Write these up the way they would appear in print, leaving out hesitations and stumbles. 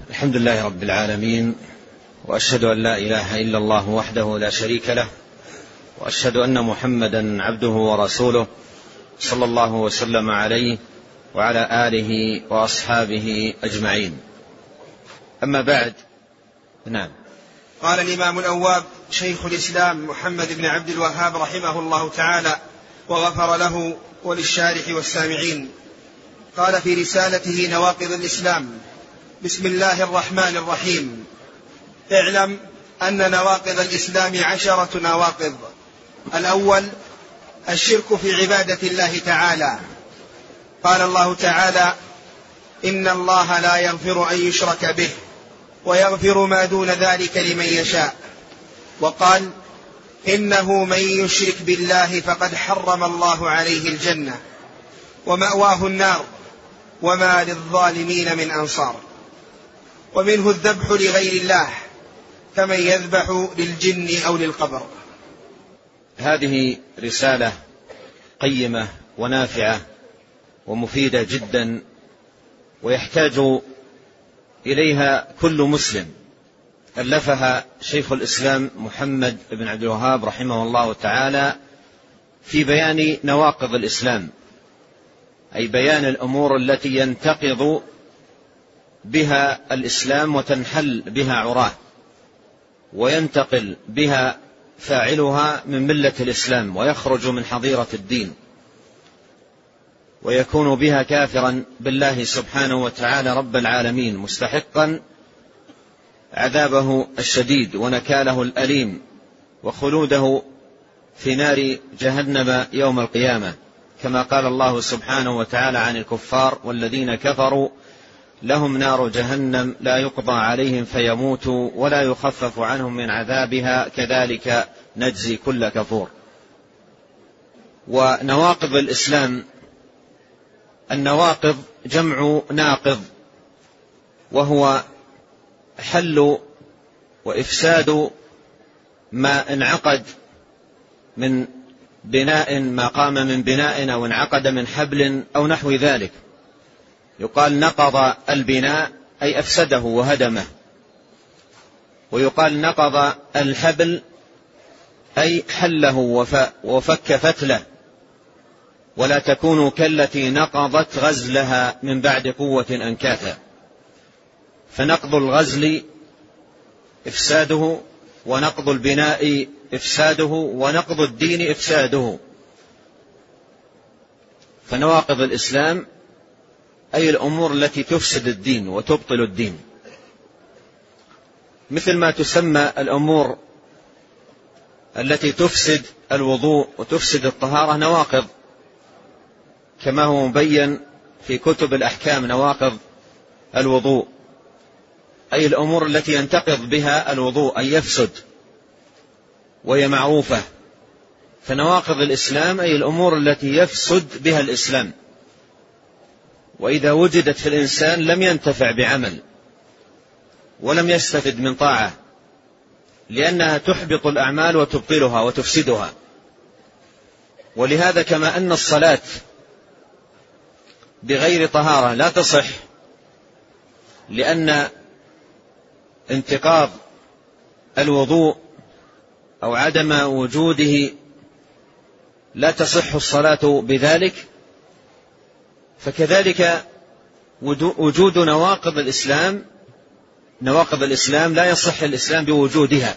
الحمد لله رب العالمين، وأشهد أن لا إله إلا الله وحده لا شريك له، وأشهد أن محمدا عبده ورسوله صلى الله وسلم عليه وعلى آله وأصحابه أجمعين. أما بعد. نعم. قال الإمام الأواب شيخ الإسلام محمد بن عبد الوهاب رحمه الله تعالى وغفر له وللشارح والسامعين. قال في رسالته نواقض الإسلام: بسم الله الرحمن الرحيم. اعلم أن نواقض الإسلام 10 نواقض. الأول الشرك في عبادة الله تعالى. قال الله تعالى: إن الله لا يغفر أن يشرك به ويغفر ما دون ذلك لمن يشاء. وقال: إنه من يشرك بالله فقد حرم الله عليه الجنة ومأواه النار وما للظالمين من أنصار. ومنه الذبح لغير الله كمن يذبح للجن أو للقبر. هذه رسالة قيمة ونافعة ومفيدة جدا، ويحتاج إليها كل مسلم. ألفها شيخ الإسلام محمد بن عبد الوهاب رحمه الله تعالى في بيان نواقض الإسلام، أي بيان الأمور التي ينتقض بها الإسلام وتنحل بها عراه، وينتقل بها فاعلها من ملة الإسلام ويخرج من حظيرة الدين، ويكون بها كافرا بالله سبحانه وتعالى رب العالمين، مستحقا عذابه الشديد ونكاله الأليم وخلوده في نار جهنم يوم القيامة، كما قال الله سبحانه وتعالى عن الكفار: والذين كفروا لهم نار جهنم لا يقضى عليهم فيموتوا ولا يخفف عنهم من عذابها كذلك نجزي كل كفور. ونواقض الإسلام، النواقض جمع ناقض، وهو حل وإفساد ما انعقد من بناء، ما قام من بناء أو انعقد من حبل أو نحو ذلك. يقال نقض البناء أي أفسده وهدمه، ويقال نقض الحبل أي حله وفك فتله، ولا تكونوا كالتي نقضت غزلها من بعد قوة أنكاثا. فنقض الغزل إفساده، ونقض البناء إفساده، ونقض الدين إفساده. فنواقض الإسلام أي الأمور التي تفسد الدين وتبطل الدين، مثل ما تسمى الأمور التي تفسد الوضوء وتفسد الطهارة نواقض، كما هو مبين في كتب الأحكام. نواقض الوضوء أي الأمور التي ينتقض بها الوضوء أي يفسد، وهي معروفة. فنواقض الإسلام أي الأمور التي يفسد بها الإسلام، وإذا وجدت في الإنسان لم ينتفع بعمل ولم يستفد من طاعة، لأنها تحبط الأعمال وتبطلها وتفسدها. ولهذا كما أن الصلاة بغير طهارة لا تصح، لأن انتقاض الوضوء أو عدم وجوده لا تصح الصلاة بذلك، فكذلك وجود نواقض الإسلام، نواقض الإسلام لا يصح الإسلام بوجودها،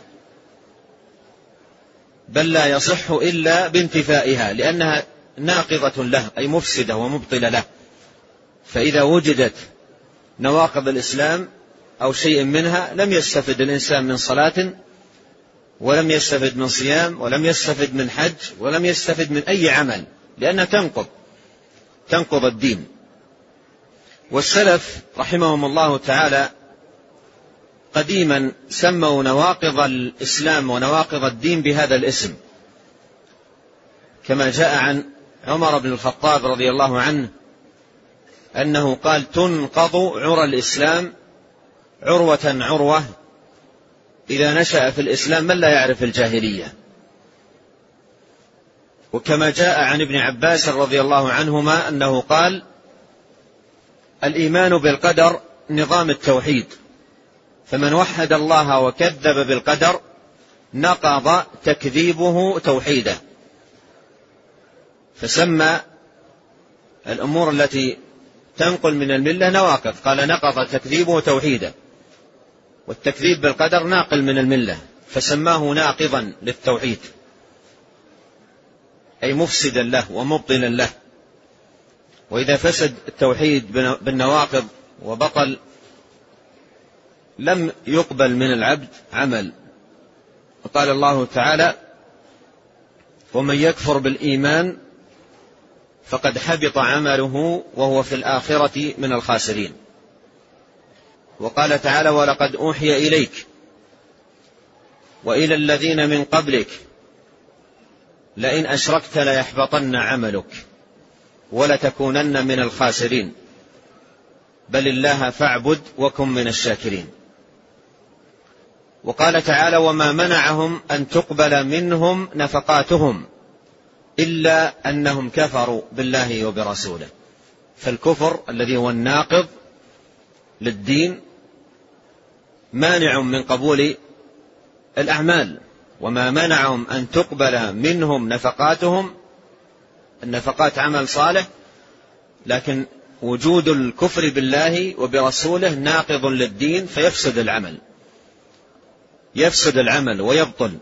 بل لا يصح إلا بانتفائها، لأنها ناقضة له أي مفسدة ومبطلة له. فإذا وجدت نواقض الإسلام أو شيء منها لم يستفد الإنسان من صلاة، ولم يستفد من صيام، ولم يستفد من حج، ولم يستفد من أي عمل، لأنها تنقض الدين. والسلف رحمهم الله تعالى قديما سموا نواقض الإسلام ونواقض الدين بهذا الاسم، كما جاء عن عمر بن الخطاب رضي الله عنه أنه قال: تنقض عرى الإسلام عروة عروة إذا نشأ في الإسلام من لا يعرف الجاهلية. وكما جاء عن ابن عباس رضي الله عنهما أنه قال: الإيمان بالقدر نظام التوحيد، فمن وحد الله وكذب بالقدر نقض تكذيبه توحيده، فسمى الأمور التي تنقل من الملة نواقض، قال نقض تكذيبه توحيده، والتكذيب بالقدر ناقل من الملة فسماه ناقضا للتوحيد، أي مفسدا له ومبطلا له. وإذا فسد التوحيد بالنواقض وبطل لم يقبل من العبد عمل. وقال الله تعالى: ومن يكفر بالإيمان فقد حبط عمله وهو في الآخرة من الخاسرين. وقال تعالى: ولقد أوحي إليك وإلى الذين من قبلك لئن أشركت ليحبطن عملك ولتكونن من الخاسرين بل الله فاعبد وكن من الشاكرين. وقال تعالى: وما منعهم أن تقبل منهم نفقاتهم إلا أنهم كفروا بالله وبرسوله. فالكفر الذي هو الناقض للدين مانع من قبول الأعمال. وما منعهم أن تقبل منهم نفقاتهم، النفقات عمل صالح، لكن وجود الكفر بالله وبرسوله ناقض للدين فيفسد العمل، يفسد العمل ويبطل.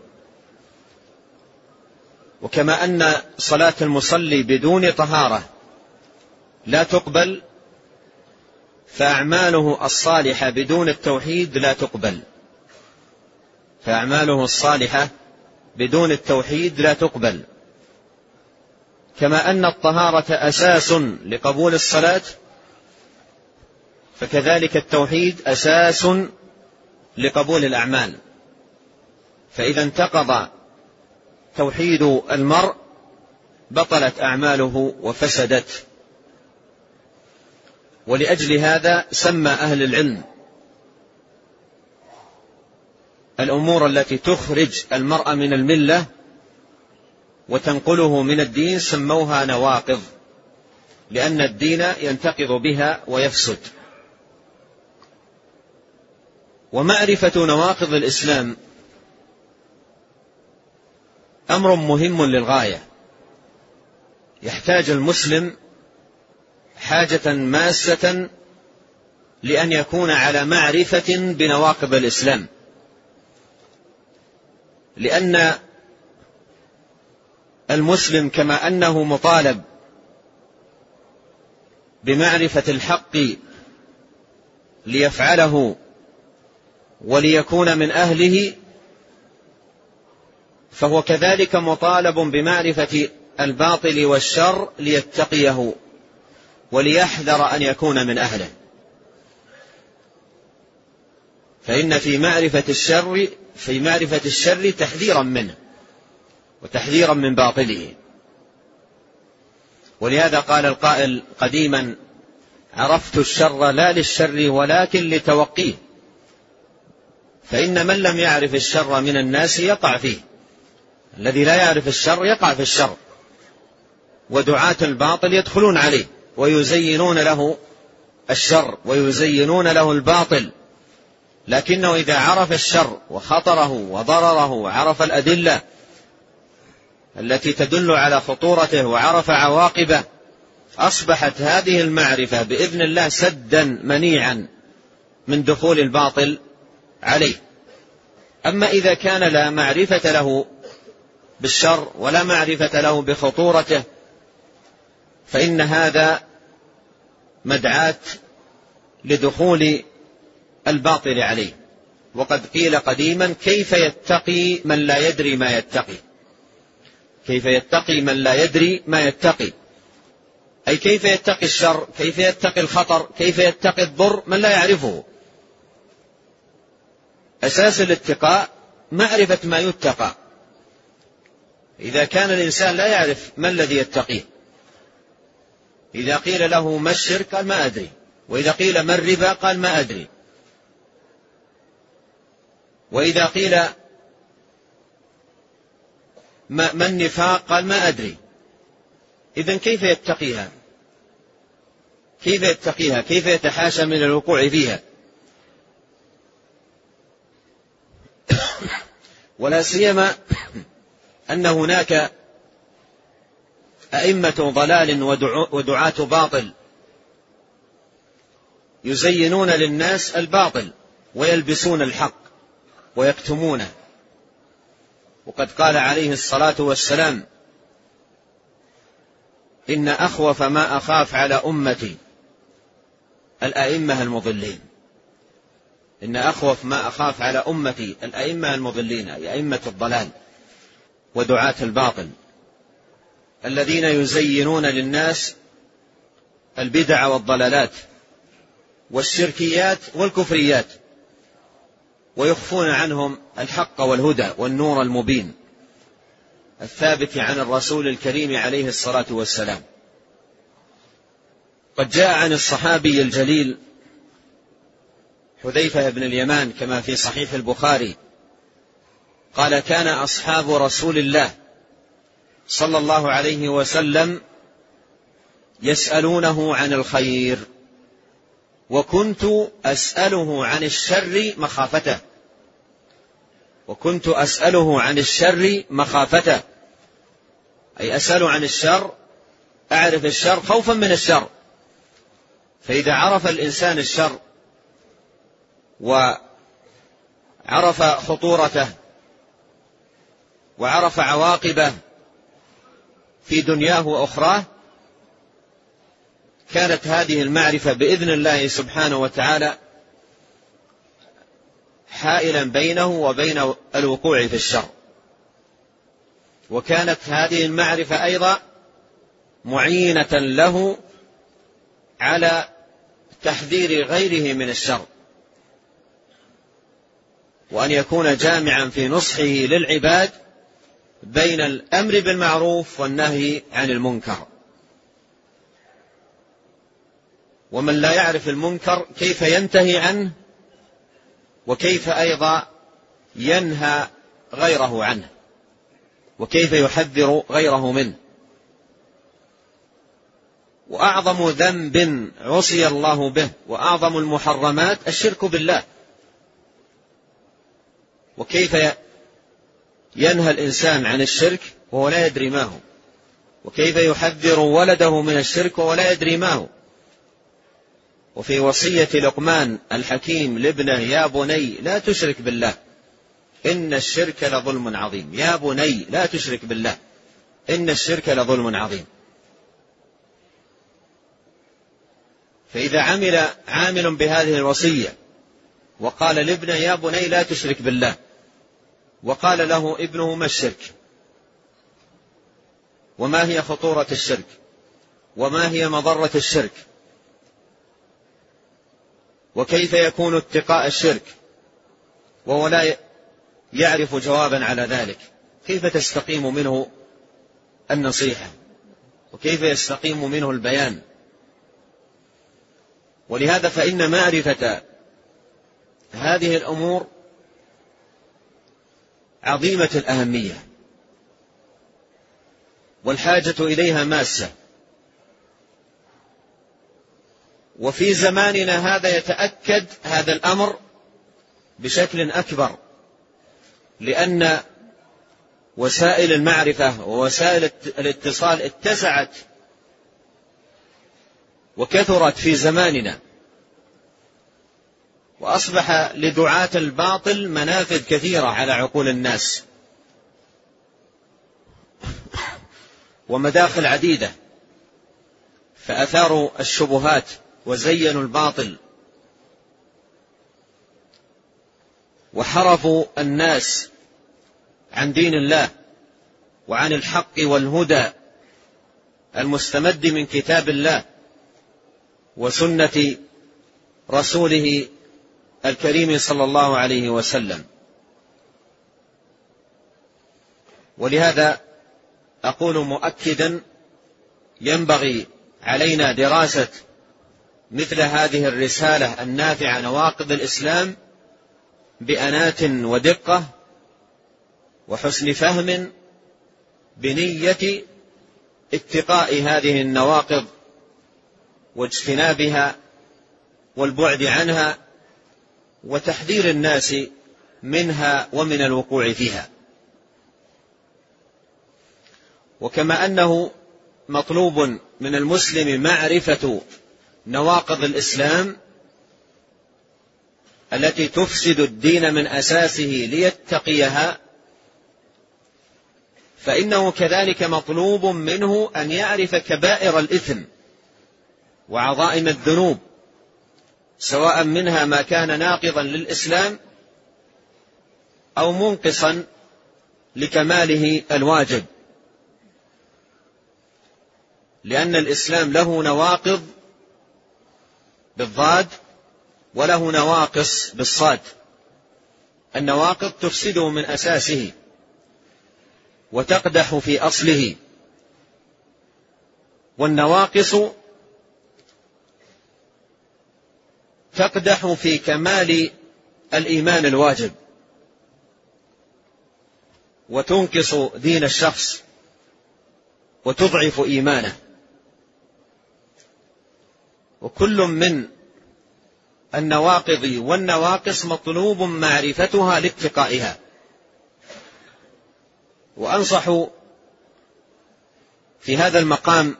وكما أن صلاة المصلي بدون طهارة لا تقبل، فأعماله الصالحة بدون التوحيد لا تقبل، فأعماله الصالحة بدون التوحيد لا تقبل. كما أن الطهارة أساس لقبول الصلاة، فكذلك التوحيد أساس لقبول الأعمال. فإذا انتقض توحيد المرء بطلت أعماله وفسدت. ولأجل هذا سمى أهل العلم الأمور التي تخرج المرء من الملة وتنقله من الدين سموها نواقض، لأن الدين ينتقض بها ويفسد. ومعرفة نواقض الإسلام أمر مهم للغاية، يحتاج المسلم حاجة ماسة لأن يكون على معرفة بنواقض الإسلام، لأن المسلم كما أنه مطالب بمعرفة الحق ليفعله وليكون من أهله، فهو كذلك مطالب بمعرفة الباطل والشر ليتقيه وليحذر أن يكون من أهله. فإن في معرفة الشر تحذيرا منه وتحذيرا من باطله. ولهذا قال القائل قديما: عرفت الشر لا للشر ولكن لتوقيه. فإن من لم يعرف الشر من الناس يقع فيه، الذي لا يعرف الشر يقع في الشر، ودعاة الباطل يدخلون عليه ويزينون له الشر ويزينون له الباطل. لكنه إذا عرف الشر وخطره وضرره وعرف الأدلة التي تدل على خطورته وعرف عواقبه، أصبحت هذه المعرفة بإذن الله سدا منيعا من دخول الباطل عليه. أما إذا كان لا معرفة له بالشر ولا معرفة له بخطورته فإن هذا مدعاة لدخول الباطل عليه. وقد قيل قديما: كيف يتقي من لا يدري ما يتقي؟ كيف يتقي من لا يدري ما يتقي؟ أي كيف يتقي الشر، كيف يتقي الخطر، كيف يتقي الضر من لا يعرفه. أساس الاتقاء معرفة ما يتقى. إذا كان الإنسان لا يعرف ما الذي يتقيه، إذا قيل له ما الشرك قال ما أدري، وإذا قيل ما الربا قال ما أدري، وإذا قيل ما النفاق قال ما أدري. إذن كيف يتقيها؟ كيف يتقيها؟ كيف يتحاشى من الوقوع فيها؟ ولا سيما أن هناك أئمة ضلال ودعاة باطل يزينون للناس الباطل ويلبسون الحق ويكتمونه. وقد قال عليه الصلاة والسلام: إن أخوف ما أخاف على أمتي الأئمة المضلين. إن أخوف ما أخاف على أمتي الأئمة المضلين، أي أئمة الضلال ودعاة الباطل الذين يزينون للناس البدع والضلالات والشركيات والكفريات، ويخفون عنهم الحق والهدى والنور المبين الثابت عن الرسول الكريم عليه الصلاة والسلام. قد جاء عن الصحابي الجليل حذيفة بن اليمان كما في صحيح البخاري قال: كان أصحاب رسول الله صلى الله عليه وسلم يسألونه عن الخير، وكنت أسأله عن الشر مخافته. وكنت أسأله عن الشر مخافته، أي أسأل عن الشر، أعرف الشر خوفا من الشر. فإذا عرف الإنسان الشر وعرف خطورته وعرف عواقبه في دنياه وأخراه، كانت هذه المعرفة بإذن الله سبحانه وتعالى حائلا بينه وبين الوقوع في الشر. وكانت هذه المعرفة أيضا معينة له على تحذير غيره من الشر، وأن يكون جامعا في نصحه للعباد بين الأمر بالمعروف والنهي عن المنكر. ومن لا يعرف المنكر كيف ينتهي عنه، وكيف أيضا ينهى غيره عنه، وكيف يحذر غيره منه. وأعظم ذنب عصي الله به وأعظم المحرمات الشرك بالله. وكيف ينهى الإنسان عن الشرك وهو لا يدري ما هو، وكيف يحذر ولده من الشرك وهو لا يدري ما هو. وفي وصية لقمان الحكيم لابنه: يا بني لا تشرك بالله إن الشرك لظلم عظيم. يا بني لا تشرك بالله إن الشرك لظلم عظيم. فإذا عامل بهذه الوصية وقال لابنه: يا بني لا تشرك بالله، وقال له ابنه: ما الشرك؟ وما هي خطورة الشرك؟ وما هي مضرة الشرك؟ وكيف يكون اتقاء الشرك وهو لا يعرف جوابا على ذلك؟ كيف تستقيم منه النصيحة؟ وكيف يستقيم منه البيان؟ ولهذا فإن معرفة هذه الأمور عظيمة الأهمية، والحاجة إليها ماسة. وفي زماننا هذا يتأكد هذا الأمر بشكل أكبر، لأن وسائل المعرفة ووسائل الاتصال اتسعت وكثرت في زماننا، وأصبح لدعاة الباطل منافذ كثيرة على عقول الناس ومداخل عديدة، فأثاروا الشبهات وزينوا الباطل وحرفوا الناس عن دين الله وعن الحق والهدى المستمد من كتاب الله وسنة رسوله الكريم صلى الله عليه وسلم. ولهذا أقول مؤكدا: ينبغي علينا دراسة مثل هذه الرسالة النافعة نواقض الإسلام بأنات ودقة وحسن فهم، بنية اتقاء هذه النواقض واجتنابها والبعد عنها، وتحذير الناس منها ومن الوقوع فيها. وكما أنه مطلوب من المسلم معرفة نواقض الإسلام التي تفسد الدين من أساسه ليتقيها، فإنه كذلك مطلوب منه أن يعرف كبائر الإثم وعظائم الذنوب، سواء منها ما كان ناقضا للإسلام أو منقصا لكماله الواجب، لأن الإسلام له نواقض بالضاد وله نواقص بالصاد. النواقض تفسده من أساسه وتقدح في أصله، والنواقص تقدح في كمال الإيمان الواجب وتنقص دين الشخص وتضعف إيمانه. وكل من النواقض والنواقص مطلوب معرفتها لاتقائها. وأنصح في هذا المقام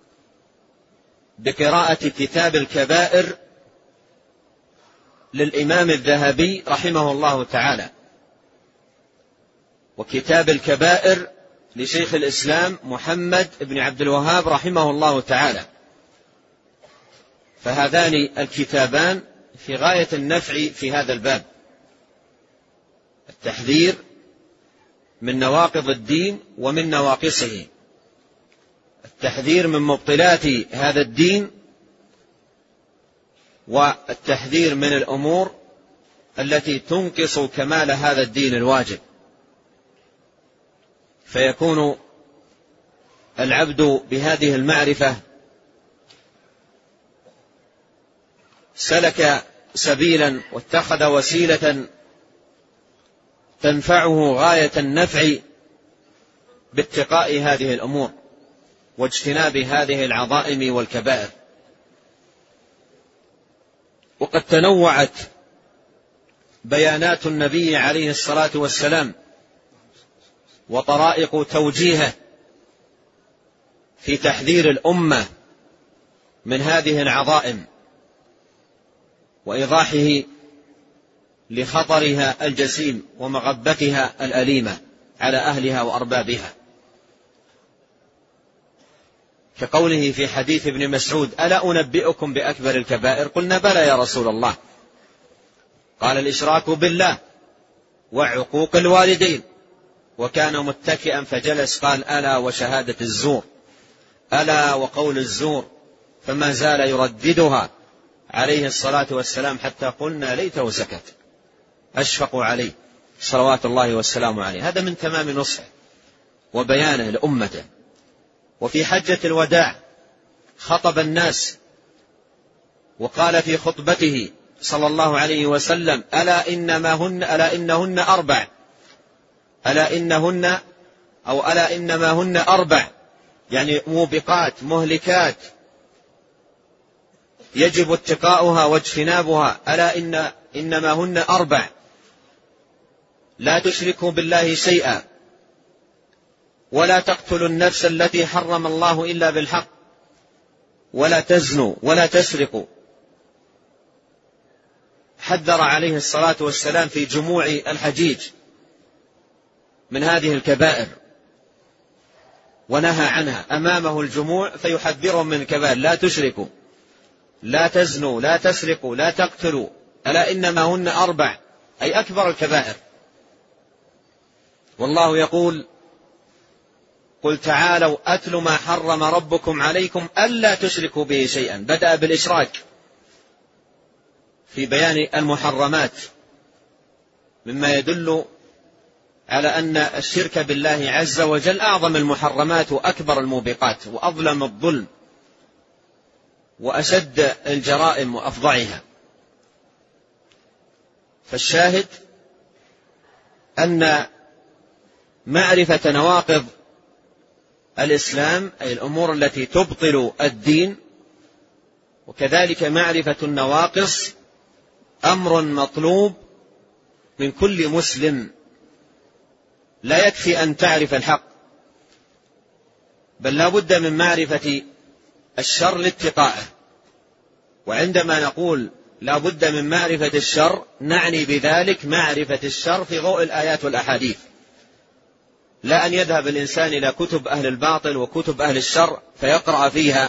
بقراءة كتاب الكبائر للإمام الذهبي رحمه الله تعالى، وكتاب الكبائر لشيخ الإسلام محمد بن عبد الوهاب رحمه الله تعالى، فهذان الكتابان في غاية النفع في هذا الباب: التحذير من نواقض الدين ومن نواقصه، التحذير من مبطلات هذا الدين، والتحذير من الأمور التي تنقص كمال هذا الدين الواجب. فيكون العبد بهذه المعرفة سلك سبيلا واتخذ وسيلة تنفعه غاية النفع باتقاء هذه الأمور واجتناب هذه العظائم والكبائر. وقد تنوعت بيانات النبي عليه الصلاة والسلام وطرائق توجيهه في تحذير الأمة من هذه العظائم وإيضاحه لخطرها الجسيم ومغبتها الأليمة على أهلها وأربابها، كقوله في حديث ابن مسعود: ألا أنبئكم بأكبر الكبائر؟ قلنا: بلى يا رسول الله. قال: الإشراك بالله وعقوق الوالدين. وكان متكئا فجلس قال: ألا وشهادة الزور، ألا وقول الزور، فما زال يرددها عليه الصلاة والسلام حتى قلنا ليته سكت، أشفقوا عليه صلوات الله والسلام عليه. هذا من تمام نصحه وبيانه لأمته. وفي حجة الوداع خطب الناس وقال في خطبته صلى الله عليه وسلم: ألا إنهن أربع، ألا إنما هن أربع، يعني موبقات مهلكات يجب اتقاؤها واجتنابها. ألا إنما هن أربع: لا تشركوا بالله شيئا، ولا تقتلوا النفس التي حرم الله إلا بالحق، ولا تزنوا، ولا تسرقوا. حذر عليه الصلاة والسلام في جموع الحجيج من هذه الكبائر ونهى عنها أمامه الجموع، فيحذرهم من الكبائر: لا تشركوا، لا تزنوا، لا تسرقوا، لا تقتلوا. ألا إنما هن أربع، أي أكبر الكبائر. والله يقول: قل تعالوا أتل ما حرم ربكم عليكم ألا تشركوا به شيئا. بدأ بالإشراك في بيان المحرمات، مما يدل على أن الشرك بالله عز وجل أعظم المحرمات وأكبر الموبقات وأظلم الظلم وأشد الجرائم وأفظعها. فالشاهد أن معرفة نواقض الإسلام، أي الأمور التي تبطل الدين، وكذلك معرفة النواقص، أمر مطلوب من كل مسلم لا يكفي أن تعرف الحق، بل لا بد من معرفة الشر لاتقائه. وعندما نقول لا بد من معرفة الشر نعني بذلك معرفة الشر في ضوء الآيات والأحاديث، لا أن يذهب الإنسان إلى كتب أهل الباطل وكتب أهل الشر فيقرأ فيها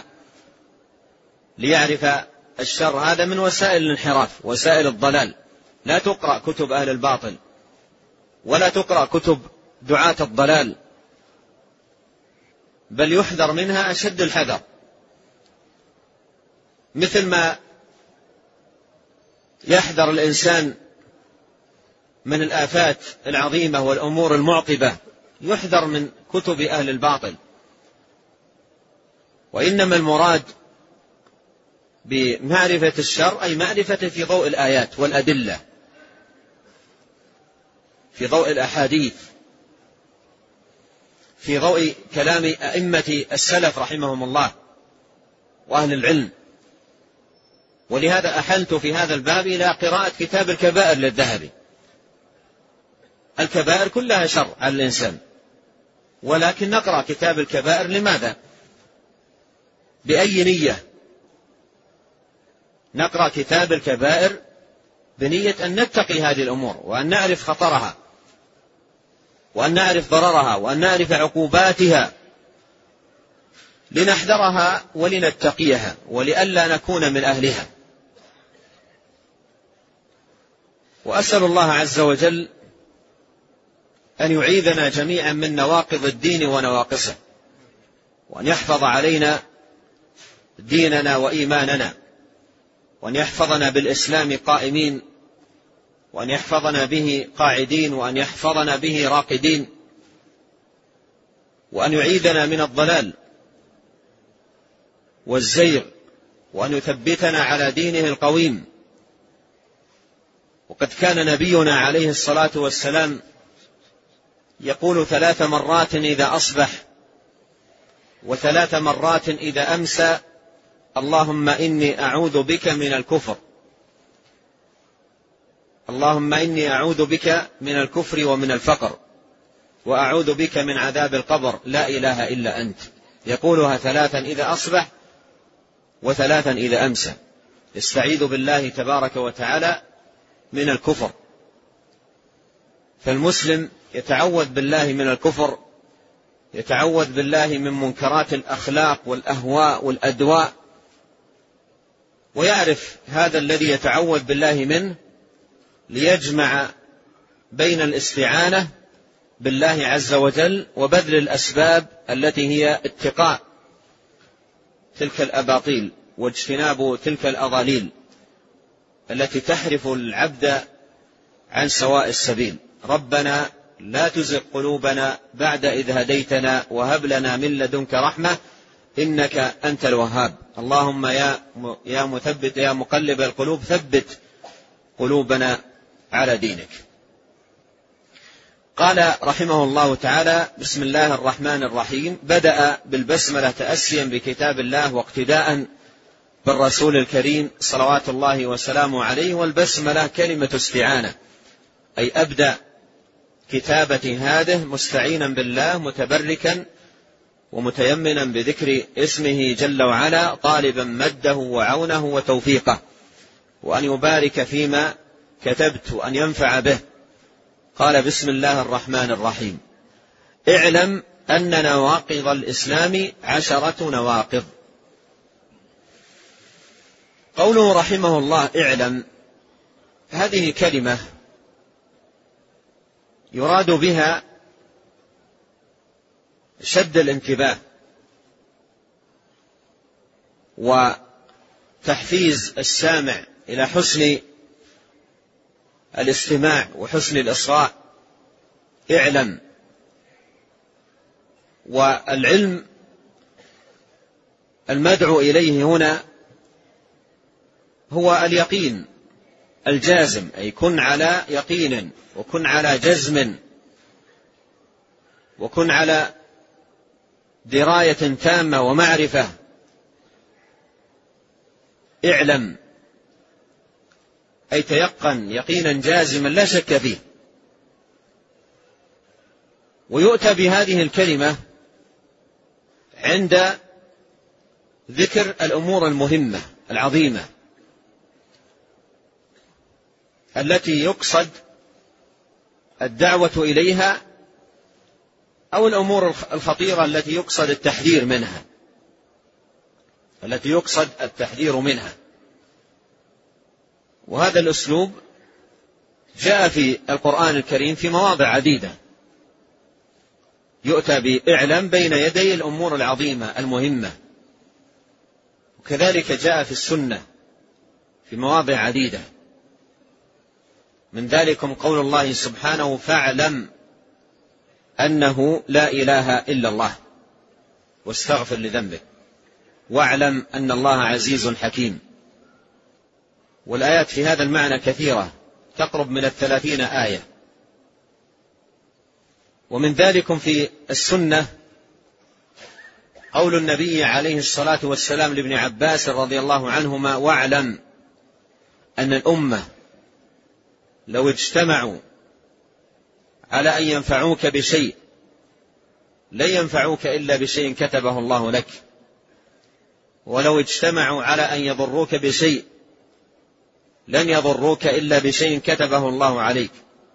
ليعرف الشر. هذا من وسائل الانحراف، وسائل الضلال. لا تقرأ كتب أهل الباطل ولا تقرأ كتب دعاة الضلال، بل يحذر منها أشد الحذر، مثل ما يحذر الإنسان من الآفات العظيمة والأمور المعقبة، يحذر من كتب أهل الباطل. وإنما المراد بمعرفة الشر أي معرفة في ضوء الآيات والأدلة، في ضوء الأحاديث، في ضوء كلام أئمة السلف رحمهم الله وأهل العلم. ولهذا أحلت في هذا الباب إلى قراءة كتاب الكبائر للذهبي. الكبائر كلها شر على الإنسان، ولكن نقرأ كتاب الكبائر لماذا؟ بأي نية؟ نقرأ كتاب الكبائر بنية أن نتقي هذه الأمور، وأن نعرف خطرها، وأن نعرف ضررها، وأن نعرف عقوباتها، لنحذرها ولنتقيها ولئلا نكون من أهلها. وأسأل الله عز وجل أن يعيذنا جميعا من نواقض الدين ونواقصه، وأن يحفظ علينا ديننا وإيماننا، وأن يحفظنا بالإسلام قائمين، وأن يحفظنا به قاعدين، وأن يحفظنا به راقدين، وأن يعيذنا من الضلال والزيغ، وأن يثبتنا على دينه القويم. وقد كان نبينا عليه الصلاة والسلام يقول 3 مرات إذا أصبح و3 مرات إذا أمسى: اللهم إني أعوذ بك من الكفر، اللهم إني أعوذ بك من الكفر ومن الفقر، وأعوذ بك من عذاب القبر، لا إله إلا أنت. يقولها 3 إذا أصبح و3 إذا أمسى، يستعيذ بالله تبارك وتعالى من الكفر. فالمسلم يتعوذ بالله من الكفر، يتعوذ بالله من منكرات الأخلاق والأهواء والأدواء، ويعرف هذا الذي يتعوذ بالله منه ليجمع بين الاستعانة بالله عز وجل وبذل الأسباب التي هي اتقاء تلك الأباطيل واجتناب تلك الأضاليل التي تحرف العبد عن سواء السبيل. ربنا لا تزغ قلوبنا بعد إذ هديتنا وهب لنا من لدنك رحمة إنك أنت الوهاب. اللهم يا مثبت يا مقلب القلوب ثبت قلوبنا على دينك. قال رحمه الله تعالى: بسم الله الرحمن الرحيم. بدأ بالبسملة تأسيا بكتاب الله واقتداء بالرسول الكريم صلوات الله وسلامه عليه. والبسملة كلمة استعانة، أي أبدأ كتابة هذه مستعينا بالله متبركا ومتيمنا بذكر اسمه جل وعلا، طالبا مده وعونه وتوفيقه، وأن يبارك فيما كتبت وأن ينفع به. قال: بسم الله الرحمن الرحيم. اعلم أن نواقض الإسلام 10 نواقض. قوله رحمه الله اعلم، هذه كلمة يراد بها شد الانتباه وتحفيز السامع إلى حسن الاستماع وحسن الإصغاء. اعلم. والعلم المدعو إليه هنا هو اليقين الجازم، أي كن على يقين وكن على جزم وكن على دراية تامة ومعرفة. اعلم أي تيقن يقينا جازما لا شك فيه. ويؤتى بهذه الكلمة عند ذكر الأمور المهمة العظيمة التي يقصد الدعوة إليها، أو الأمور الخطيرة التي يقصد التحذير منها، وهذا الأسلوب جاء في القرآن الكريم في مواضع عديدة، يؤتى بإعلام بين يدي الأمور العظيمة المهمة، وكذلك جاء في السنة في مواضع عديدة. من ذلكم قول الله سبحانه: فاعلم أنه لا إله إلا الله واستغفر لذنبك واعلم أن الله عزيز حكيم. والآيات في هذا المعنى كثيرة، تقرب من 30 آية. ومن ذلكم في السنة قول النبي عليه الصلاة والسلام لابن عباس رضي الله عنهما: واعلم أن الأمة لو اجتمعوا على أن ينفعوك بشيء لن ينفعوك إلا بشيء كتبه الله لك، ولو اجتمعوا على أن يضروك بشيء لن يضروك إلا بشيء كتبه الله عليك،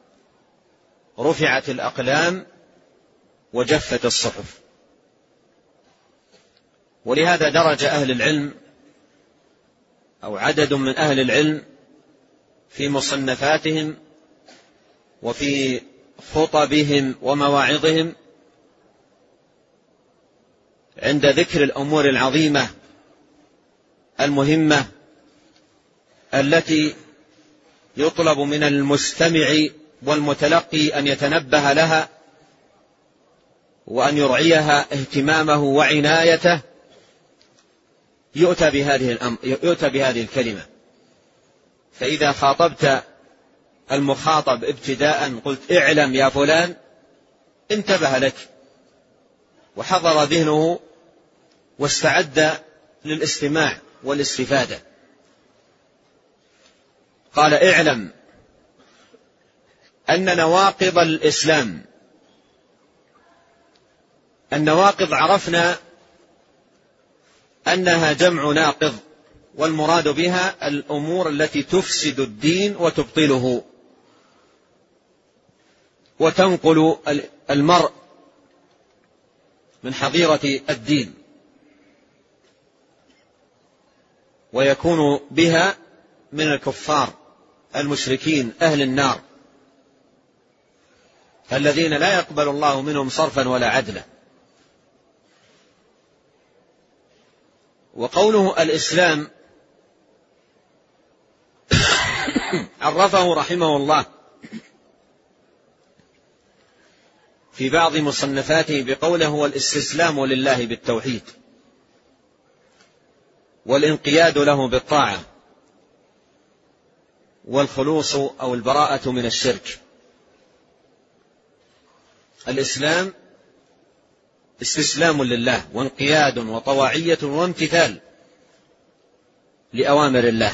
رفعت الأقلام وجفت الصحف. ولهذا درج أهل العلم أو عدد من أهل العلم في مصنفاتهم وفي خطبهم ومواعظهم عند ذكر الأمور العظيمة المهمة التي يطلب من المستمع والمتلقي أن يتنبه لها وأن يرعيها اهتمامه وعنايته، يؤتى بهذه الكلمة. فإذا خاطبت المخاطب ابتداء قلت: اعلم يا فلان، انتبه لك وحضر ذهنه واستعد للاستماع والاستفادة. قال: اعلم أن نواقض الإسلام، النواقض عرفنا أنها جمع ناقض، والمراد بها الأمور التي تفسد الدين وتبطله وتنقل المرء من حظيرة الدين، ويكون بها من الكفار المشركين أهل النار الذين لا يقبل الله منهم صرفا ولا عدلا. وقوله الإسلام عرفه رحمه الله في بعض مصنفاته بقوله: هو الاستسلام لله بالتوحيد والانقياد له بالطاعة والخلوص أو البراءة من الشرك. الإسلام استسلام لله وانقياد وطواعية وامتثال لأوامر الله،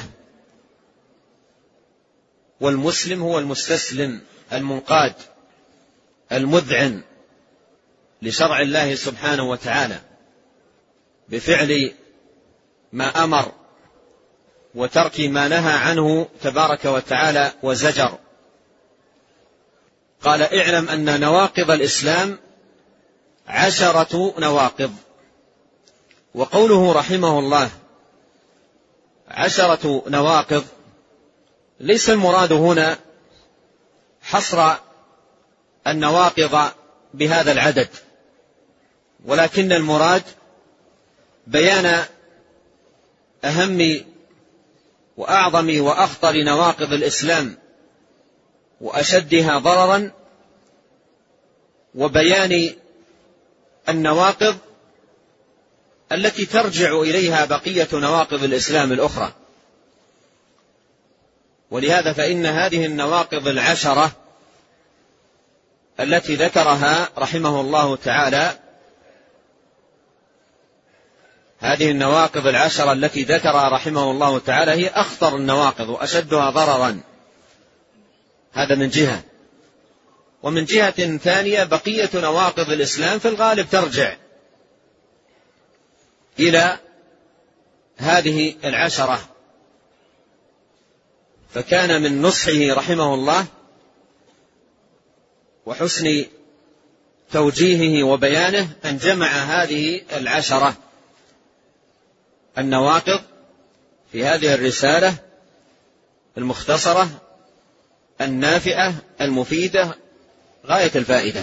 والمسلم هو المستسلم المنقاد المذعن لشرع الله سبحانه وتعالى بفعل ما أمر وترك ما نهى عنه تبارك وتعالى وزجر. قال: اعلم أن نواقض الإسلام 10 نواقض. وقوله رحمه الله 10 نواقض ليس المراد هنا حصر النواقض بهذا العدد، ولكن المراد بيان أهم وأعظم وأخطر نواقض الإسلام وأشدها ضررا، وبيان النواقض التي ترجع إليها بقية نواقض الإسلام الأخرى. ولهذا فإن هذه النواقض 10 التي ذكرها رحمه الله تعالى هذه النواقض العشرة التي ذكرها رحمه الله تعالى هي أخطر النواقض وأشدها ضررا. هذا من جهة. ومن جهة ثانية بقية نواقض الإسلام في الغالب ترجع إلى هذه العشرة. فكان من نصحه رحمه الله وحسن توجيهه وبيانه أن جمع هذه العشرة النواقض في هذه الرسالة المختصرة النافعة المفيدة غاية الفائدة.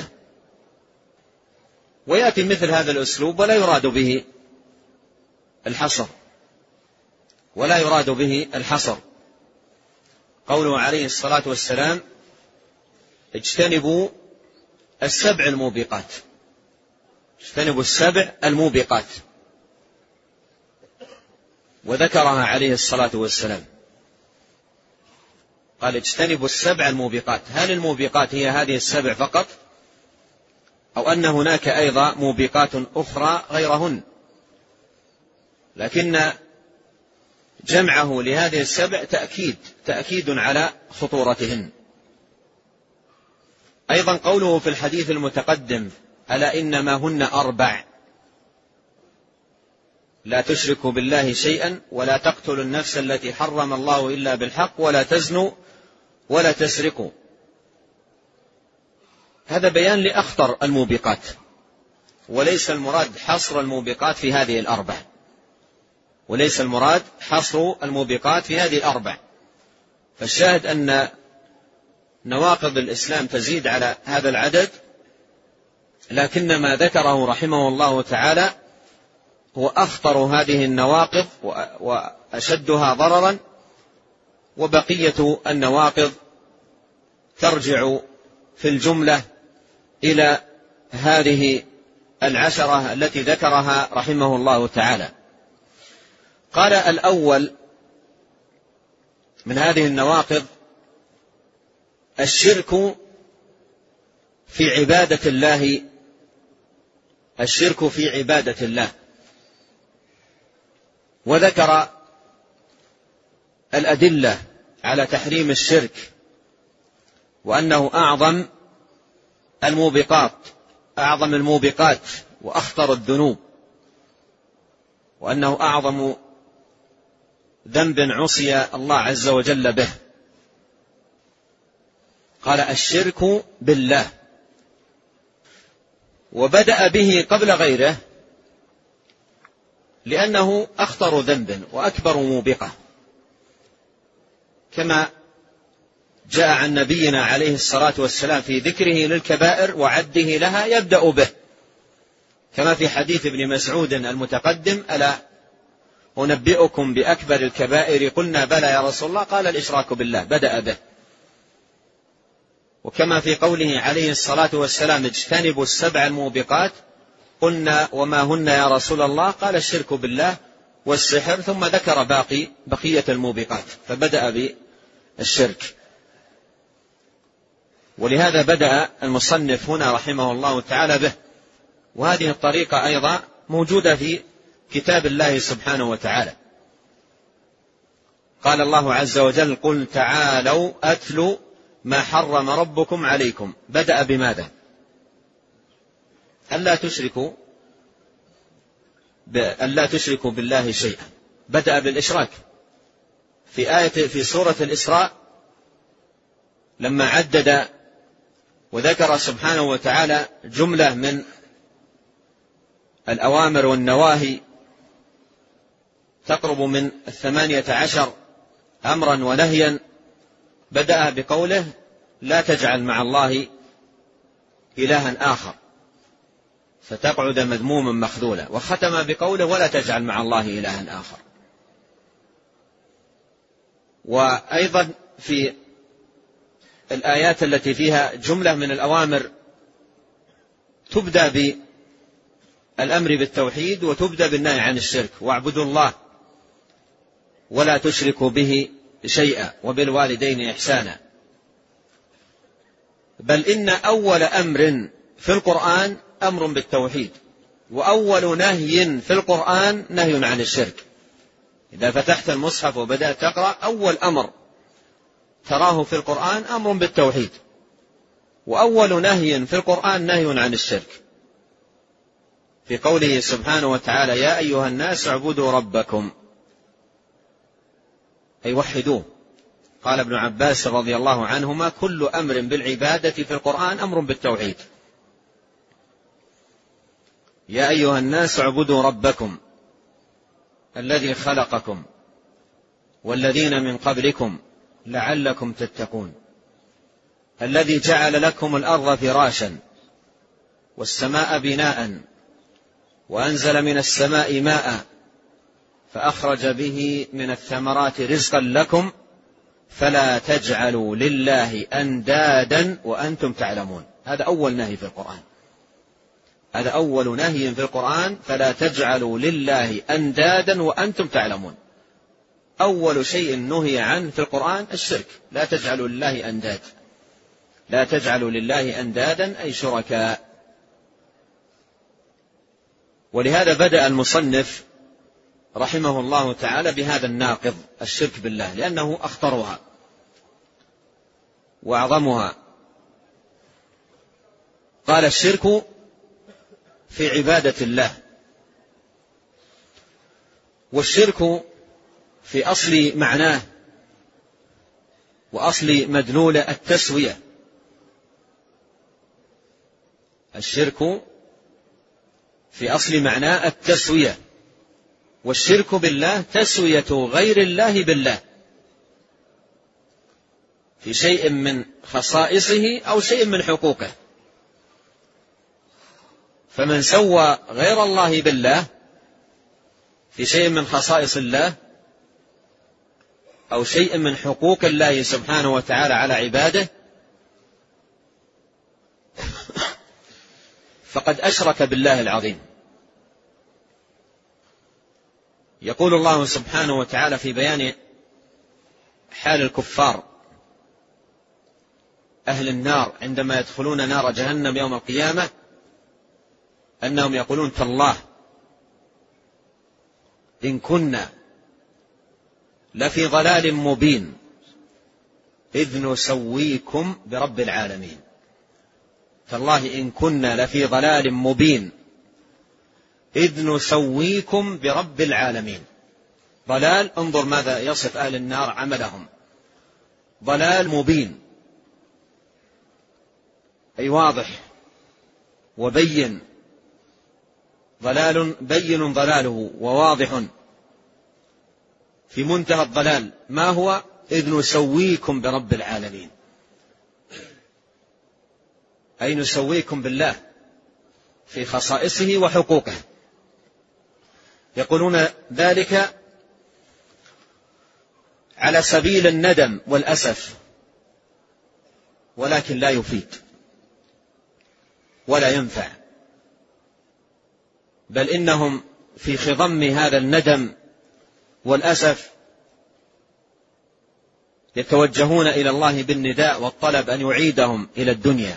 ويأتي مثل هذا الأسلوب ولا يراد به الحصر قوله عليه الصلاة والسلام اجتنبوا السبع الموبقات وذكرها عليه الصلاة والسلام. قال اجتنبوا السبع الموبقات. هل الموبقات هي هذه السبع فقط أو أن هناك أيضا موبقات أخرى غيرهن؟ لكن جمعه لهذه السبع تأكيد على خطورتهن. أيضا قوله في الحديث المتقدم ألا إنما هن 4: لا تشركوا بالله شيئا ولا تقتلوا النفس التي حرم الله إلا بالحق ولا تزنوا ولا تسرقوا. هذا بيان لأخطر الموبقات، وليس المراد حصر الموبقات في هذه الأربع. فالشاهد أن نواقض الإسلام تزيد على هذا العدد، لكن ما ذكره رحمه الله تعالى هو أخطر هذه النواقض وأشدها ضررا، وبقية النواقض ترجع في الجملة إلى هذه العشرة التي ذكرها رحمه الله تعالى. قال الأول من هذه النواقض الشرك في عبادة الله، وذكر الأدلة على تحريم الشرك، وأنه أعظم الموبقات وأخطر الذنوب، وأنه أعظم ذنب عصي الله عز وجل به. قال الشرك بالله، وبدأ به قبل غيره لأنه أخطر ذنب وأكبر موبقة، كما جاء عن نبينا عليه الصلاة والسلام في ذكره للكبائر وعده لها يبدأ به، كما في حديث ابن مسعود المتقدم ألا أنبئكم بأكبر الكبائر؟ قلنا بلى يا رسول الله، قال الإشراك بالله، بدأ به. وكما في قوله عليه الصلاة والسلام اجتنبوا السبع الموبقات، قلنا وما هن يا رسول الله؟ قال الشرك بالله والسحر، ثم ذكر بقية الموبقات، فبدأ بالشرك. ولهذا بدأ المصنف هنا رحمه الله تعالى به. وهذه الطريقة أيضا موجودة في كتاب الله سبحانه وتعالى. قال الله عز وجل قل تعالوا أتلوا ما حرم ربكم عليكم. بدأ بماذا؟ ألا تشركوا بالله شيئا، بدأ بالإشراك. في سورة الإسراء لما عدد وذكر سبحانه وتعالى جملة من الأوامر والنواهي تقرب من 18 أمرا ونهيا، بدأ بقوله لا تجعل مع الله إلها آخر فتقعد مذموما مخذولا، وختم بقوله ولا تجعل مع الله إلها آخر. وأيضا في الآيات التي فيها جملة من الأوامر تبدأ بالأمر بالتوحيد وتبدأ بالنهي عن الشرك، واعبدوا الله ولا تشركوا به شيئا وبالوالدين إحسانا. بل إن أول أمر في القرآن أمر بالتوحيد، وأول نهي في القرآن نهي عن الشرك. إذا فتحت المصحف وبدأت تقرأ أول أمر تراه في القرآن أمر بالتوحيد، وأول نهي في القرآن نهي عن الشرك، في قوله سبحانه وتعالى: يا أيها الناس اعبدوا ربكم، أي وحدوه. قال ابن عباس رضي الله عنهما: كل أمر بالعبادة في القرآن أمر بالتوحيد. يا أيها الناس اعبدوا ربكم الذي خلقكم والذين من قبلكم لعلكم تتقون، الذي جعل لكم الأرض فراشا والسماء بناء وأنزل من السماء ماء فأخرج به من الثمرات رزقا لكم فلا تجعلوا لله أندادا وأنتم تعلمون. هذا أول نهي في القرآن، هذا أول نهي في القرآن: فلا تجعلوا لله أندادا وأنتم تعلمون. أول شيء نهي عنه في القرآن الشرك، لا تجعلوا لله أنداد، لا تجعلوا لله أندادا أي شركاء. ولهذا بدأ المصنف رحمه الله تعالى بهذا الناقض الشرك بالله، لأنه أخطرها وأعظمها. قال: الشرك في عبادة الله. والشرك في أصل معناه وأصل مدلول التسوية. الشرك في أصل معناه التسوية، والشرك بالله تسوية غير الله بالله في شيء من خصائصه أو شيء من حقوقه. فمن سوى غير الله بالله في شيء من خصائص الله أو شيء من حقوق الله سبحانه وتعالى على عباده فقد أشرك بالله العظيم. يقول الله سبحانه وتعالى في بيان حال الكفار أهل النار عندما يدخلون نار جهنم يوم القيامة أنهم يقولون: تالله إن كنا لفي ضلال مبين إذ نسويكم برب العالمين. تالله إن كنا لفي ضلال مبين إذ نسويكم برب العالمين. ضلال، انظر ماذا يصف أهل النار عملهم: ضلال مبين أي واضح وبين، ضلال بين ضلاله وواضح في منتهى الضلال. ما هو؟ إذ نسويكم برب العالمين، أي نسويكم بالله في خصائصه وحقوقه. يقولون ذلك على سبيل الندم والأسف، ولكن لا يفيد ولا ينفع، بل إنهم في خضم هذا الندم والأسف يتوجهون إلى الله بالنداء والطلب أن يعيدهم إلى الدنيا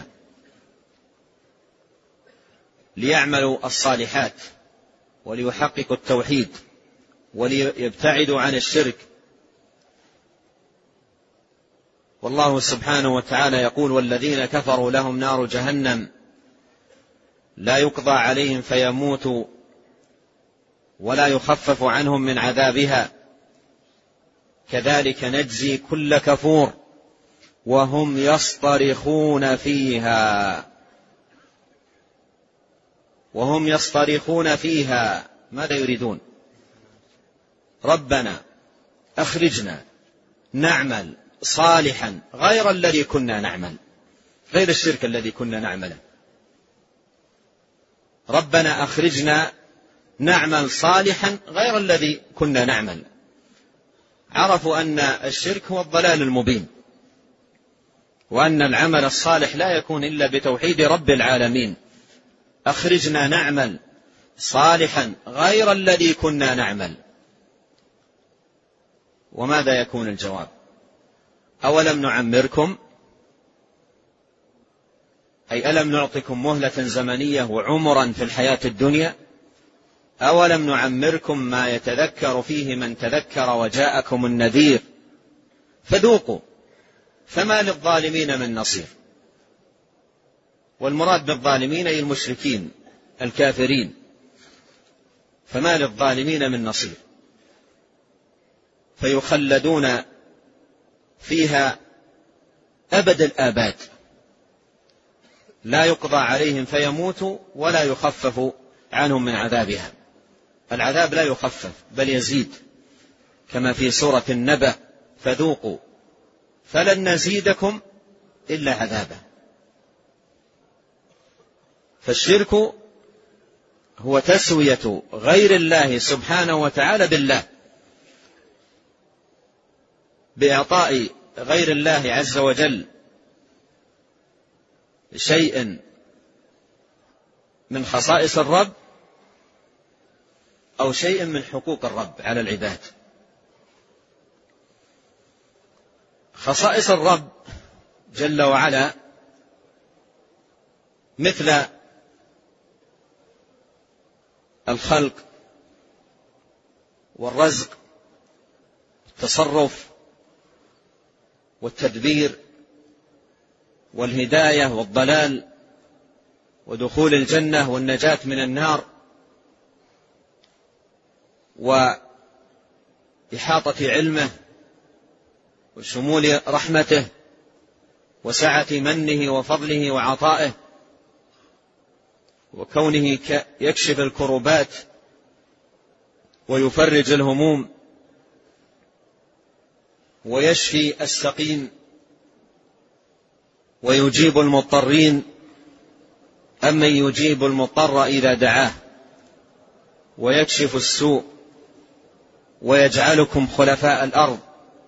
ليعملوا الصالحات وليحققوا التوحيد وليبتعدوا عن الشرك. والله سبحانه وتعالى يقول: والذين كفروا لهم نار جهنم لا يقضى عليهم فيموتوا ولا يخفف عنهم من عذابها كذلك نجزي كل كفور وهم يصطرخون فيها. وهم يصطرخون فيها، ماذا يريدون؟ ربنا أخرجنا نعمل صالحا غير الذي كنا نعمل، غير الشرك الذي كنا نعمله. ربنا أخرجنا نعمل صالحا غير الذي كنا نعمل. عرفوا أن الشرك هو الضلال المبين، وأن العمل الصالح لا يكون إلا بتوحيد رب العالمين. أخرجنا نعمل صالحا غير الذي كنا نعمل. وماذا يكون الجواب؟ أولم نعمركم، أي ألم نعطكم مهلة زمنية وعمرا في الحياة الدنيا أولم نعمركم ما يتذكر فيه من تذكر وجاءكم النذير فذوقوا فما للظالمين من نصير. والمراد بالظالمين أي المشركين الكافرين، فما للظالمين من نصير. فيخلدون فيها أبد الآباد، لا يقضى عليهم فيموتوا ولا يخفف عنهم من عذابها. العذاب لا يخفف بل يزيد، كما في سورة النبأ: فذوقوا فلن نزيدكم إلا عذابا. فالشرك هو تسوية غير الله سبحانه وتعالى بالله، بإعطاء غير الله عز وجل شيء من خصائص الرب أو شيء من حقوق الرب على العباد. خصائص الرب جل وعلا مثل الخلق والرزق والتصرف والتدبير والهداية والضلال ودخول الجنة والنجاة من النار وإحاطة علمه وشمول رحمته وسعة منه وفضله وعطائه، وكونه يكشف الكربات ويفرج الهموم ويشفي السقيم ويجيب المضطرين، أمن يجيب المضطر إذا دعاه ويكشف السوء ويجعلكم خلفاء الأرض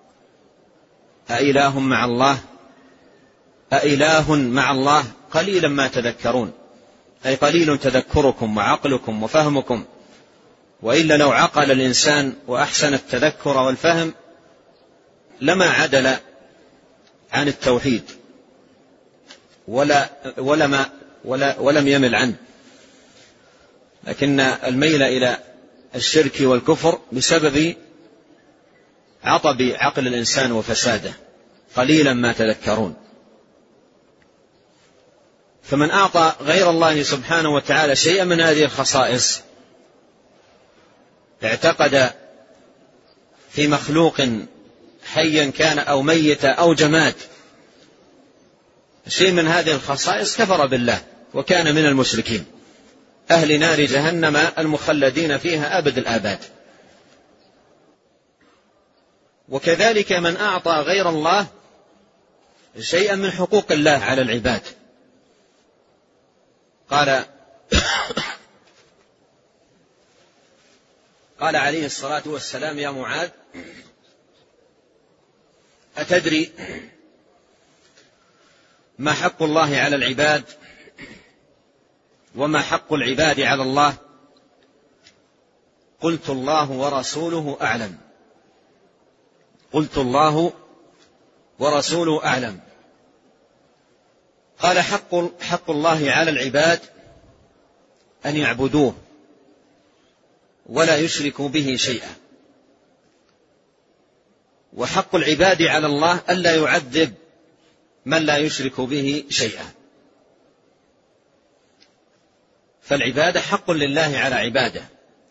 أإله مع الله أإله مع الله قليلا ما تذكرون، أي قليل تذكركم وعقلكم وفهمكم. وإلا لو عقل الإنسان وأحسن التذكر والفهم لما عدل عن التوحيد ولم يمل عنه، لكن الميل إلى الشرك والكفر بسبب عطب عقل الإنسان وفساده، قليلا ما تذكرون. فمن أعطى غير الله سبحانه وتعالى شيئا من هذه الخصائص اعتقد في مخلوق حيا كان أو ميتا أو جماد شيء من هذه الخصائص كفر بالله وكان من المشركين أهل نار جهنم المخلدين فيها أبد الآباد. وكذلك من أعطى غير الله شيئا من حقوق الله على العباد، قال عليه الصلاة والسلام: يا معاذ أتدري ما حق الله على العباد وما حق العباد على الله؟ قلت الله ورسوله أعلم. قلت الله ورسوله أعلم. قال: حق الله على العباد أن يعبدوه ولا يشركوا به شيئا، وحق العباد على الله ألا يعذب من لا يشرك به شيئا. فالعبادة حق لله على عباده،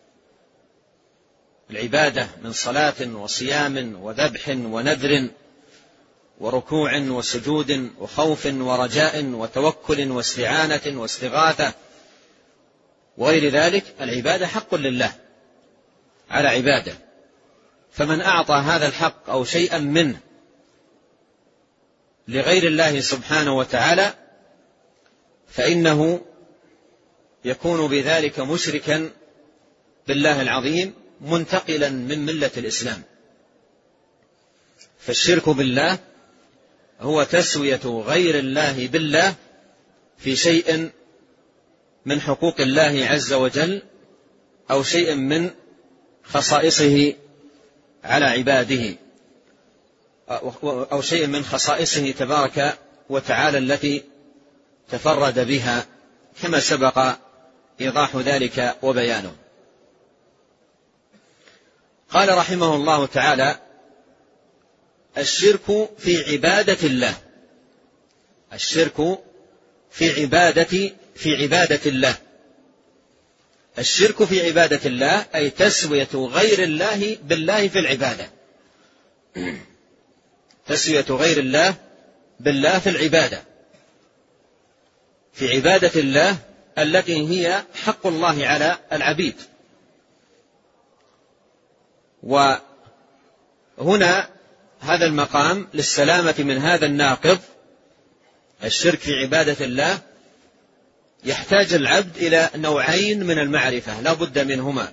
العبادة من صلاة وصيام وذبح ونذر وركوع وسجود وخوف ورجاء وتوكل واستعانة واستغاثة وغير ذلك، العبادة حق لله على عباده. فمن أعطى هذا الحق أو شيئا منه لغير الله سبحانه وتعالى فإنه يكون بذلك مشركا بالله العظيم منتقلا من ملة الإسلام. فالشرك بالله هو تسوية غير الله بالله في شيء من حقوق الله عز وجل أو شيء من خصائصه على عباده أو شيء من خصائصه تبارك وتعالى التي تفرد بها، كما سبق إيضاح ذلك وبيانه. قال رحمه الله تعالى: الشرك في عبادة الله. الشرك في عبادة الله. الشرك في عبادة الله أي تسوية غير الله بالله في العبادة. تسوية غير الله بالله في العبادة، في عبادة الله التي هي حق الله على العبيد. وهنا هذا المقام للسلامة من هذا الناقض، الشرك في عبادة الله، يحتاج العبد إلى نوعين من المعرفة لا بد منهما.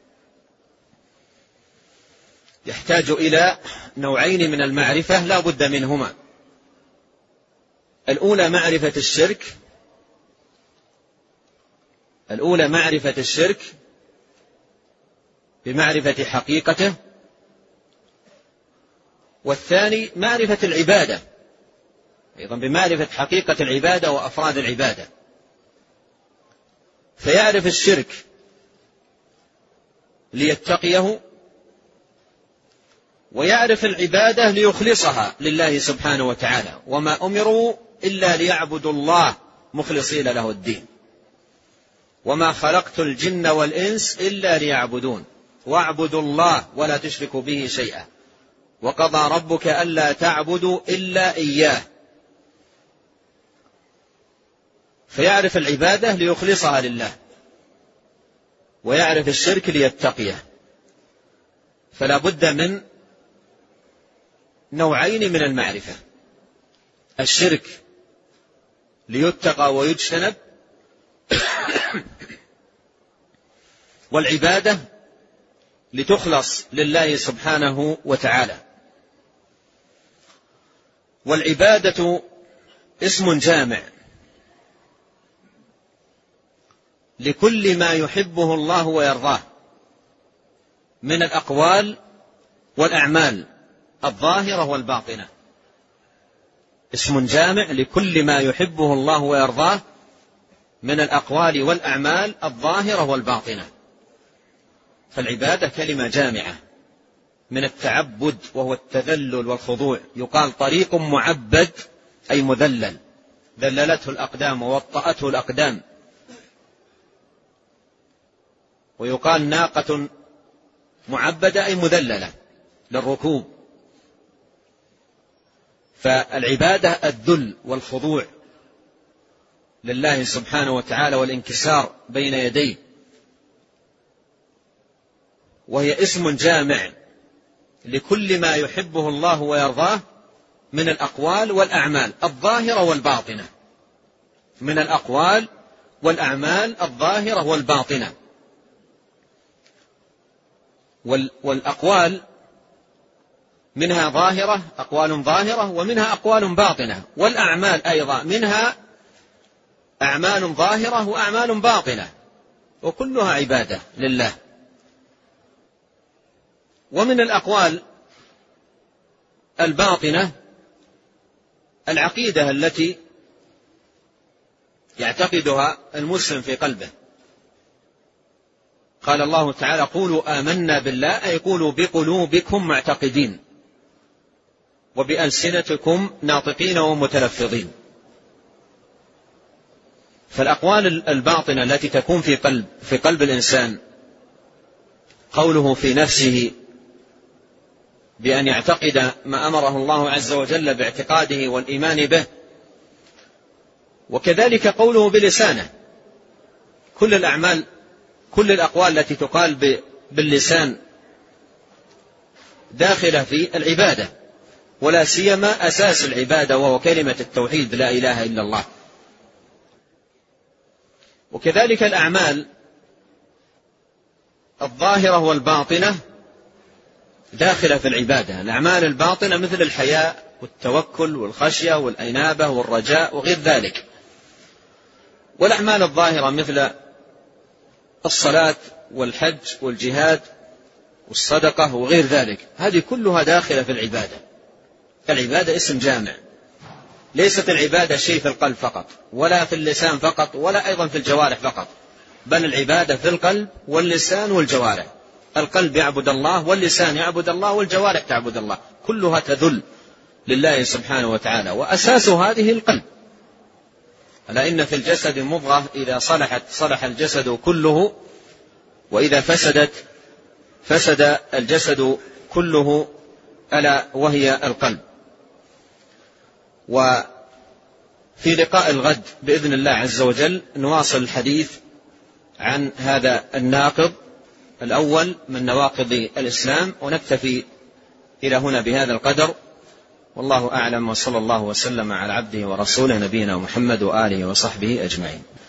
يحتاج إلى نوعين من المعرفة لا بد منهما. الأولى معرفة الشرك بمعرفة حقيقته، والثاني معرفة العبادة أيضا بمعرفة حقيقة العبادة وأفراد العبادة. فيعرف الشرك ليتقيه، ويعرف العبادة ليخلصها لله سبحانه وتعالى، وما أمروا إلا ليعبدوا الله مخلصين له الدين، وما خلقت الجن والإنس إلا ليعبدون واعبدوا الله ولا تشركوا به شيئا وقضى ربك ألا تعبدوا إلا إياه. فيعرف العبادة ليخلصها لله، ويعرف الشرك ليتقيه. فلا بد من نوعين من المعرفة: الشرك ليتقى ويجتنب، والعبادة لتخلص لله سبحانه وتعالى. والعبادة اسم جامع لكل ما يحبه الله ويرضاه من الأقوال والأعمال الظاهرة والباطنة. اسم جامع لكل ما يحبه الله ويرضاه من الأقوال والأعمال الظاهرة والباطنة. فالعبادة كلمة جامعة من التعبد وهو التذلل والخضوع. يقال طريق معبد أي مذلل، ذللته الأقدام ووطأته الأقدام. ويقال ناقة معبدة أي مذللة للركوب. فالعبادة الذل والخضوع لله سبحانه وتعالى والانكسار بين يديه، وهي اسم جامع لكل ما يحبه الله ويرضاه من الأقوال والأعمال الظاهرة والباطنة. من الأقوال والأعمال الظاهرة والباطنة. والأقوال منها ظاهرة، أقوال ظاهرة، ومنها أقوال باطنة. والأعمال أيضا منها أعمال ظاهرة وأعمال باطنة، وكلها عبادة لله. ومن الأقوال الباطنة العقيدة التي يعتقدها المسلم في قلبه. قال الله تعالى: قولوا آمنا بالله، أي قولوا بقلوبكم معتقدين وبألسنتكم ناطقين ومتلفظين. فالأقوال الباطنة التي تكون في قلب الإنسان، قوله في نفسه بأن يعتقد ما أمره الله عز وجل باعتقاده والإيمان به، وكذلك قوله بلسانه. كل الأقوال التي تقال باللسان داخلة في العبادة، ولا سيما أساس العبادة وهو كلمة التوحيد لا إله إلا الله. وكذلك الأعمال الظاهرة والباطنة داخلة في العبادة. الأعمال الباطنة مثل الحياء والتوكل والخشية والإنابة والرجاء وغير ذلك. والأعمال الظاهرة مثل الصلاة والحج والجهاد والصدقة وغير ذلك، هذه كلها داخلة في العبادة. العبادة اسم جامع، ليست العبادة شيء في القلب فقط، ولا في اللسان فقط، ولا أيضا في الجوارح فقط، بل العبادة في القلب واللسان والجوارح. القلب يعبد الله، واللسان يعبد الله، والجوارح تعبد الله، كلها تذل لله سبحانه وتعالى، وأساس هذه القلب. ألا إن في الجسد مضغة إذا صلحت صلح الجسد كله، وإذا فسدت فسد الجسد كله، ألا وهي القلب. وفي لقاء الغد بإذن الله عز وجل نواصل الحديث عن هذا الناقض الأول من نواقض الإسلام، ونكتفي إلى هنا بهذا القدر، والله أعلم، وصلى الله وسلم على عبده ورسوله نبينا محمد وآله وصحبه أجمعين.